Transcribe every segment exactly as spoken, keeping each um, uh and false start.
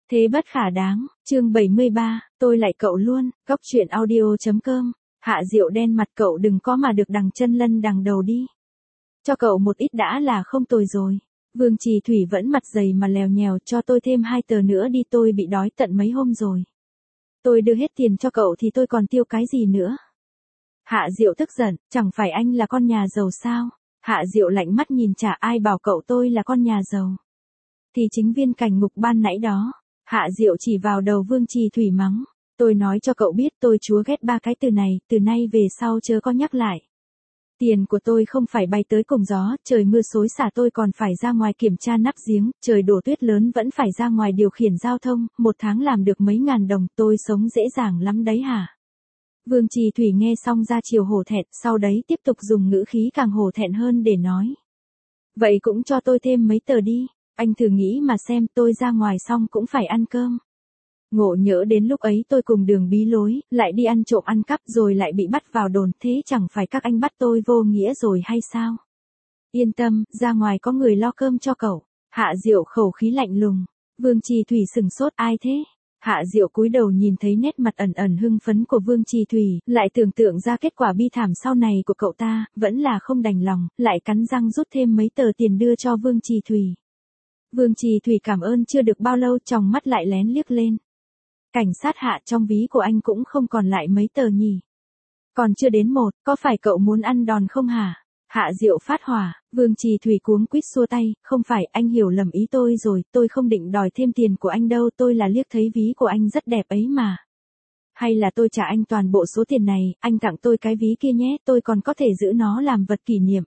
Thế bất khả đáng, chương bảy mươi ba, tôi lại cậu luôn, góc chuyện audio.com, Hạ Diệu đen mặt cậu đừng có mà được đằng chân lân đằng đầu đi. Cho cậu một ít đã là không tồi rồi. Vương Trì Thủy vẫn mặt dày mà lèo nhèo cho tôi thêm hai tờ nữa đi tôi bị đói tận mấy hôm rồi. Tôi đưa hết tiền cho cậu thì tôi còn tiêu cái gì nữa. Hạ Diệu tức giận, chẳng phải anh là con nhà giàu sao? Hạ Diệu lạnh mắt nhìn chả ai bảo cậu tôi là con nhà giàu. Thì chính viên cảnh ngục ban nãy đó. Hạ Diệu chỉ vào đầu Vương Trì Thủy mắng. Tôi nói cho cậu biết tôi chúa ghét ba cái từ này, từ nay về sau chớ có nhắc lại. Tiền của tôi không phải bay tới cùng gió, trời mưa xối xả tôi còn phải ra ngoài kiểm tra nắp giếng, trời đổ tuyết lớn vẫn phải ra ngoài điều khiển giao thông, một tháng làm được mấy ngàn đồng, tôi sống dễ dàng lắm đấy hả? Vương Trì Thủy nghe xong ra chiều hổ thẹn, sau đấy tiếp tục dùng ngữ khí càng hổ thẹn hơn để nói. Vậy cũng cho tôi thêm mấy tờ đi, anh thử nghĩ mà xem tôi ra ngoài xong cũng phải ăn cơm. Ngộ nhỡ đến lúc ấy tôi cùng đường bí lối, lại đi ăn trộm ăn cắp rồi lại bị bắt vào đồn, thế chẳng phải các anh bắt tôi vô nghĩa rồi hay sao? Yên tâm, ra ngoài có người lo cơm cho cậu. Hạ Diệu khẩu khí lạnh lùng. Vương Trì Thủy sừng sốt ai thế? Hạ Diệu cúi đầu nhìn thấy nét mặt ẩn ẩn hưng phấn của Vương Trì Thủy, lại tưởng tượng ra kết quả bi thảm sau này của cậu ta, vẫn là không đành lòng, lại cắn răng rút thêm mấy tờ tiền đưa cho Vương Trì Thủy. Vương Trì Thủy cảm ơn chưa được bao lâu tròng mắt lại lén liếc lên. Cảnh sát Hạ, trong ví của anh cũng không còn lại mấy tờ nhỉ. Còn chưa đến một, có phải cậu muốn ăn đòn không hả? Hạ Diệu phát hỏa, Vương Trì Thủy cuống quýt xua tay, không phải, anh hiểu lầm ý tôi rồi, tôi không định đòi thêm tiền của anh đâu, tôi là liếc thấy ví của anh rất đẹp ấy mà. Hay là tôi trả anh toàn bộ số tiền này, anh tặng tôi cái ví kia nhé, tôi còn có thể giữ nó làm vật kỷ niệm.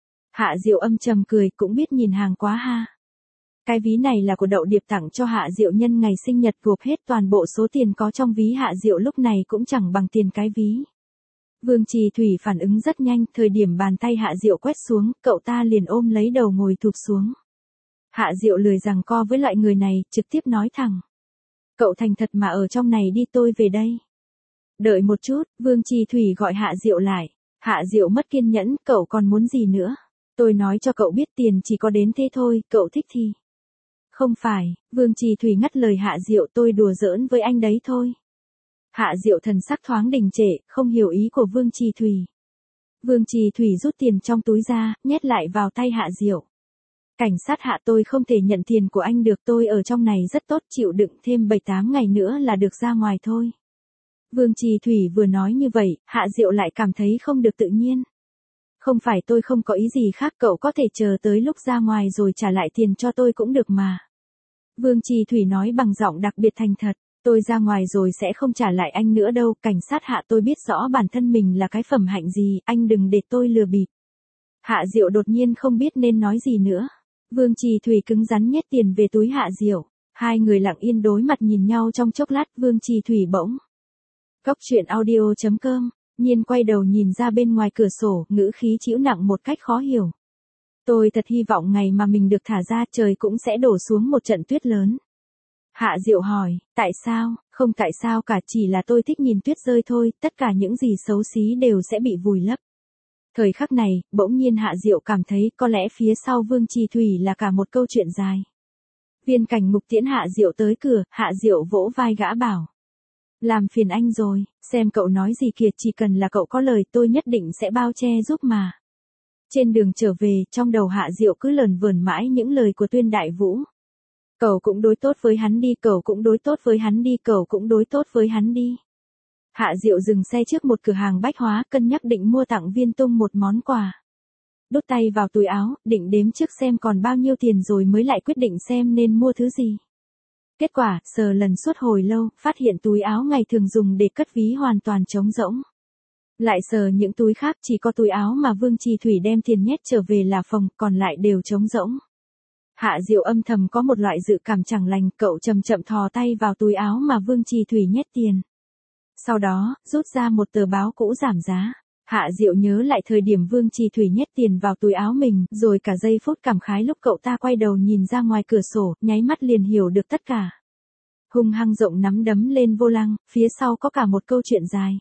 Hạ Diệu âm trầm cười, cũng biết nhìn hàng quá ha. Cái ví này là của Đậu Điệp tặng cho Hạ Diệu nhân ngày sinh nhật, gộp hết toàn bộ số tiền có trong ví Hạ Diệu lúc này cũng chẳng bằng tiền cái ví. Vương Trì Thủy phản ứng rất nhanh, thời điểm bàn tay Hạ Diệu quét xuống, cậu ta liền ôm lấy đầu ngồi thụp xuống. Hạ Diệu lười giằng co với loại người này, trực tiếp nói thẳng. Cậu thành thật mà ở trong này đi, tôi về đây. Đợi một chút, Vương Trì Thủy gọi Hạ Diệu lại. Hạ Diệu mất kiên nhẫn, cậu còn muốn gì nữa? Tôi nói cho cậu biết tiền chỉ có đến thế thôi, cậu thích thì. Không phải, Vương Trì Thủy ngắt lời Hạ Diệu, tôi đùa giỡn với anh đấy thôi. Hạ Diệu thần sắc thoáng đình trệ, không hiểu ý của Vương Trì Thủy. Vương Trì Thủy rút tiền trong túi ra, nhét lại vào tay Hạ Diệu. Cảnh sát Hạ, tôi không thể nhận tiền của anh được, tôi ở trong này rất tốt, chịu đựng thêm bảy tám ngày nữa là được ra ngoài thôi. Vương Trì Thủy vừa nói như vậy, Hạ Diệu lại cảm thấy không được tự nhiên. Không phải, tôi không có ý gì khác, cậu có thể chờ tới lúc ra ngoài rồi trả lại tiền cho tôi cũng được mà. Vương Trì Thủy nói bằng giọng đặc biệt thành thật, tôi ra ngoài rồi sẽ không trả lại anh nữa đâu, cảnh sát Hạ, tôi biết rõ bản thân mình là cái phẩm hạnh gì, anh đừng để tôi lừa bịp. Hạ Diệu đột nhiên không biết nên nói gì nữa. Vương Trì Thủy cứng rắn nhét tiền về túi Hạ Diệu, hai người lặng yên đối mặt nhìn nhau trong chốc lát, Vương Trì Thủy bỗng. Góc chuyện audio.com, Nhiên quay đầu nhìn ra bên ngoài cửa sổ, ngữ khí trĩu nặng một cách khó hiểu. Tôi thật hy vọng ngày mà mình được thả ra trời cũng sẽ đổ xuống một trận tuyết lớn. Hạ Diệu hỏi, tại sao? Không tại sao cả, chỉ là tôi thích nhìn tuyết rơi thôi, tất cả những gì xấu xí đều sẽ bị vùi lấp. Thời khắc này, bỗng nhiên Hạ Diệu cảm thấy có lẽ phía sau Vương Trì Thủy là cả một câu chuyện dài. Viên cảnh ngục tiễn Hạ Diệu tới cửa, Hạ Diệu vỗ vai gã bảo. Làm phiền anh rồi, xem cậu nói gì kìa, chỉ cần là cậu có lời tôi nhất định sẽ bao che giúp mà. Trên đường trở về, trong đầu Hạ Diệu cứ lờn vờn mãi những lời của Tuyên Đại Vũ. Cậu cũng đối tốt với hắn đi, cậu cũng đối tốt với hắn đi, cậu cũng đối tốt với hắn đi. Hạ Diệu dừng xe trước một cửa hàng bách hóa, cân nhắc định mua tặng Viên Tung một món quà. Đút tay vào túi áo, định đếm trước xem còn bao nhiêu tiền rồi mới lại quyết định xem nên mua thứ gì. Kết quả, sờ lần suốt hồi lâu, phát hiện túi áo ngày thường dùng để cất ví hoàn toàn trống rỗng. Lại sờ những túi khác, chỉ có túi áo mà Vương Trì Thủy đem tiền nhét trở về là phòng, còn lại đều trống rỗng. Hạ Diệu âm thầm có một loại dự cảm chẳng lành, cậu chậm chậm thò tay vào túi áo mà Vương Trì Thủy nhét tiền. Sau đó, rút ra một tờ báo cũ giảm giá. Hạ Diệu nhớ lại thời điểm Vương Trì Thủy nhét tiền vào túi áo mình, rồi cả giây phút cảm khái lúc cậu ta quay đầu nhìn ra ngoài cửa sổ, nháy mắt liền hiểu được tất cả. Hung hăng rộng nắm đấm lên vô lăng, phía sau có cả một câu chuyện dài.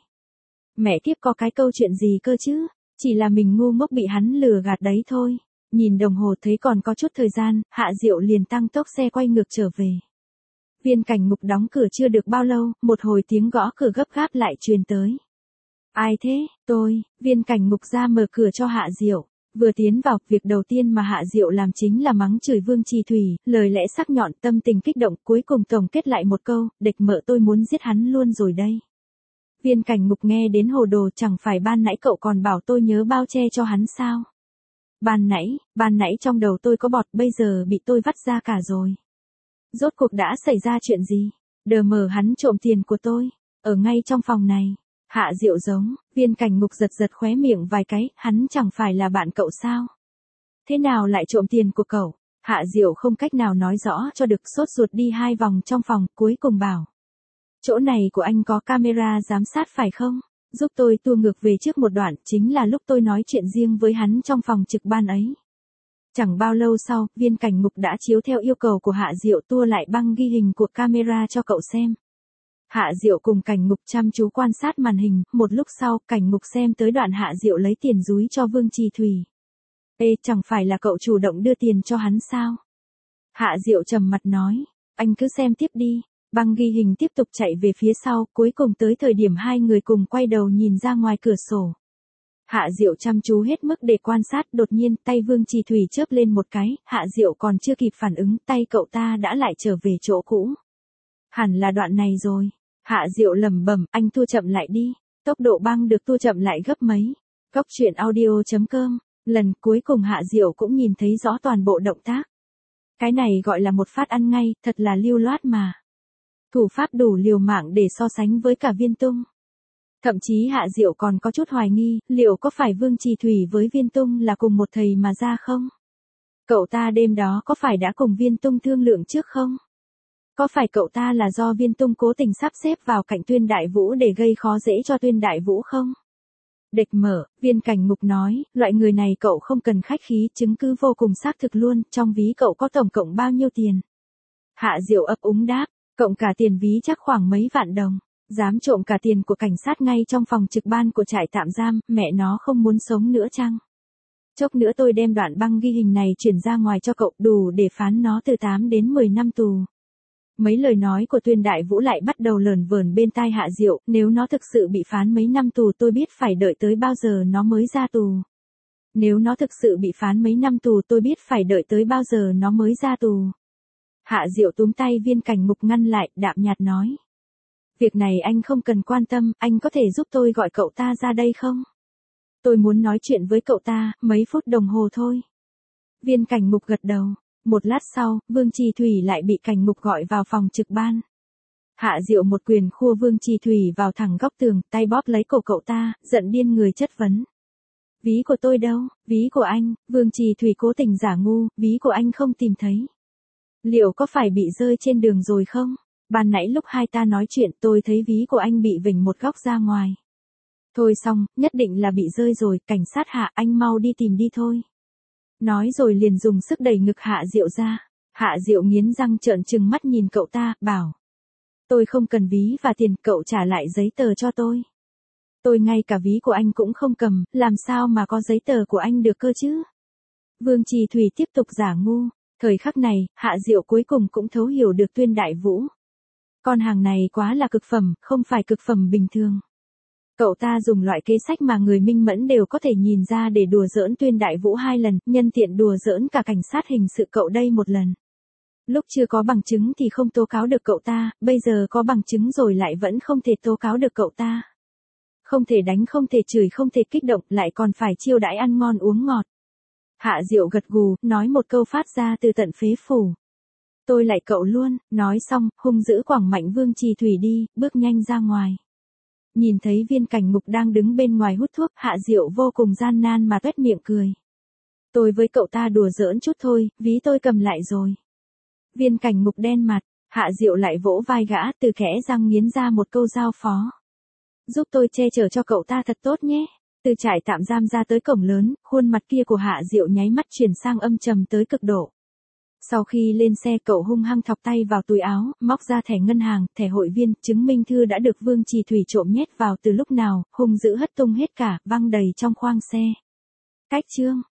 Mẹ kiếp, có cái câu chuyện gì cơ chứ, chỉ là mình ngu ngốc bị hắn lừa gạt đấy thôi. Nhìn đồng hồ thấy còn có chút thời gian, Hạ Diệu liền tăng tốc xe quay ngược trở về. Viên Cảnh Ngục đóng cửa chưa được bao lâu, một hồi tiếng gõ cửa gấp gáp lại truyền tới. Ai thế? Tôi. Viên Cảnh Ngục ra mở cửa cho Hạ Diệu. Vừa tiến vào, việc đầu tiên mà Hạ Diệu làm chính là mắng chửi Vương Trì Thủy, lời lẽ sắc nhọn, tâm tình kích động, cuối cùng tổng kết lại một câu, địch mợ tôi muốn giết hắn luôn rồi đây. Viên Cảnh Ngục nghe đến hồ đồ, chẳng phải ban nãy cậu còn bảo tôi nhớ bao che cho hắn sao? Ban nãy, ban nãy trong đầu tôi có bọt, bây giờ bị tôi vắt ra cả rồi. Rốt cuộc đã xảy ra chuyện gì? Đờ mờ hắn trộm tiền của tôi, ở ngay trong phòng này. Hạ Diệu giống, Viên Cảnh Ngục giật giật khóe miệng vài cái, hắn chẳng phải là bạn cậu sao? Thế nào lại trộm tiền của cậu? Hạ Diệu không cách nào nói rõ cho được, sốt ruột đi hai vòng trong phòng, cuối cùng bảo. Chỗ này của anh có camera giám sát phải không? Giúp tôi tua ngược về trước một đoạn, chính là lúc tôi nói chuyện riêng với hắn trong phòng trực ban ấy. Chẳng bao lâu sau, Viên Cảnh Ngục đã chiếu theo yêu cầu của Hạ Diệu tua lại băng ghi hình của camera cho cậu xem. Hạ Diệu cùng Cảnh Ngục chăm chú quan sát màn hình, một lúc sau, Cảnh Ngục xem tới đoạn Hạ Diệu lấy tiền dúi cho Vương Trì Thủy. Ê, chẳng phải là cậu chủ động đưa tiền cho hắn sao? Hạ Diệu trầm mặt nói, anh cứ xem tiếp đi. Băng ghi hình tiếp tục chạy về phía sau, cuối cùng tới thời điểm hai người cùng quay đầu nhìn ra ngoài cửa sổ. Hạ Diệu chăm chú hết mức để quan sát, đột nhiên tay Vương Trì Thủy chớp lên một cái, Hạ Diệu còn chưa kịp phản ứng, tay cậu ta đã lại trở về chỗ cũ. Hẳn là đoạn này rồi. Hạ Diệu lẩm bẩm, anh tua chậm lại đi. Tốc độ băng được tua chậm lại gấp mấy. Góc truyện audio chấm com. Lần cuối cùng Hạ Diệu cũng nhìn thấy rõ toàn bộ động tác. Cái này gọi là một phát ăn ngay, thật là lưu loát mà. Thủ pháp đủ liều mạng để so sánh với cả Viên Tung. Thậm chí Hạ Diệu còn có chút hoài nghi, liệu có phải Vương Trì Thủy với Viên Tung là cùng một thầy mà ra không? Cậu ta đêm đó có phải đã cùng Viên Tung thương lượng trước không? Có phải cậu ta là do Viên Tung cố tình sắp xếp vào cạnh Tuyên Đại Vũ để gây khó dễ cho Tuyên Đại Vũ không? Địch mở, Viên Cảnh Ngục nói, loại người này cậu không cần khách khí, chứng cứ vô cùng xác thực luôn, trong ví cậu có tổng cộng bao nhiêu tiền? Hạ Diệu ấp úng đáp, cộng cả tiền ví chắc khoảng mấy vạn đồng. Dám trộm cả tiền của cảnh sát ngay trong phòng trực ban của trại tạm giam, mẹ nó không muốn sống nữa chăng? Chốc nữa tôi đem đoạn băng ghi hình này chuyển ra ngoài cho cậu, đủ để phán nó từ tám đến mười năm tù. Mấy lời nói của Tuyên Đại Vũ lại bắt đầu lởn vởn bên tai Hạ Diệu, nếu nó thực sự bị phán mấy năm tù tôi biết phải đợi tới bao giờ nó mới ra tù. Nếu nó thực sự bị phán mấy năm tù tôi biết phải đợi tới bao giờ nó mới ra tù. Hạ Diệu túm tay Viên Cảnh Ngục ngăn lại, đạm nhạt nói. Việc này anh không cần quan tâm, anh có thể giúp tôi gọi cậu ta ra đây không? Tôi muốn nói chuyện với cậu ta, mấy phút đồng hồ thôi. Viên Cảnh Ngục gật đầu. Một lát sau, Vương Trì Thủy lại bị Cảnh Ngục gọi vào phòng trực ban. Hạ Diệu một quyền khua Vương Trì Thủy vào thẳng góc tường, tay bóp lấy cổ cậu ta, giận điên người chất vấn. Ví của tôi đâu? Ví của anh? Vương Trì Thủy cố tình giả ngu, ví của anh không tìm thấy. Liệu có phải bị rơi trên đường rồi không? Ban nãy lúc hai ta nói chuyện tôi thấy ví của anh bị vểnh một góc ra ngoài. Thôi xong, nhất định là bị rơi rồi, cảnh sát Hạ, anh mau đi tìm đi thôi. Nói rồi liền dùng sức đẩy ngực Hạ Diệu ra. Hạ Diệu nghiến răng trợn trừng mắt nhìn cậu ta, bảo. Tôi không cần ví và tiền, cậu trả lại giấy tờ cho tôi. Tôi ngay cả ví của anh cũng không cầm, làm sao mà có giấy tờ của anh được cơ chứ? Vương Trì Thủy tiếp tục giả ngu. Thời khắc này, Hạ Diệu cuối cùng cũng thấu hiểu được Tuyên Đại Vũ. Con hàng này quá là cực phẩm, không phải cực phẩm bình thường. Cậu ta dùng loại kế sách mà người minh mẫn đều có thể nhìn ra để đùa giỡn Tuyên Đại Vũ hai lần, nhân tiện đùa giỡn cả cảnh sát hình sự cậu đây một lần. Lúc chưa có bằng chứng thì không tố cáo được cậu ta, bây giờ có bằng chứng rồi lại vẫn không thể tố cáo được cậu ta. Không thể đánh, không thể chửi, không thể kích động, lại còn phải chiêu đãi ăn ngon uống ngọt. Hạ Diệu gật gù, nói một câu phát ra từ tận phế phủ. Tôi lại cậu luôn, nói xong, hung dữ quẳng mạnh Vương Trì Thủy đi, bước nhanh ra ngoài. Nhìn thấy Viên Cảnh Ngục đang đứng bên ngoài hút thuốc, Hạ Diệu vô cùng gian nan mà tuét miệng cười. Tôi với cậu ta đùa giỡn chút thôi, ví tôi cầm lại rồi. Viên Cảnh Ngục đen mặt, Hạ Diệu lại vỗ vai gã, từ kẽ răng nghiến ra một câu giao phó. Giúp tôi che chở cho cậu ta thật tốt nhé. Từ trại tạm giam ra tới cổng lớn, khuôn mặt kia của Hạ Diệu nháy mắt chuyển sang âm trầm tới cực độ. Sau khi lên xe cậu hung hăng thọc tay vào túi áo, móc ra thẻ ngân hàng, thẻ hội viên, chứng minh thư đã được Vương Trì Thủy trộm nhét vào từ lúc nào, hung dữ hất tung hết cả, văng đầy trong khoang xe. Cách chương.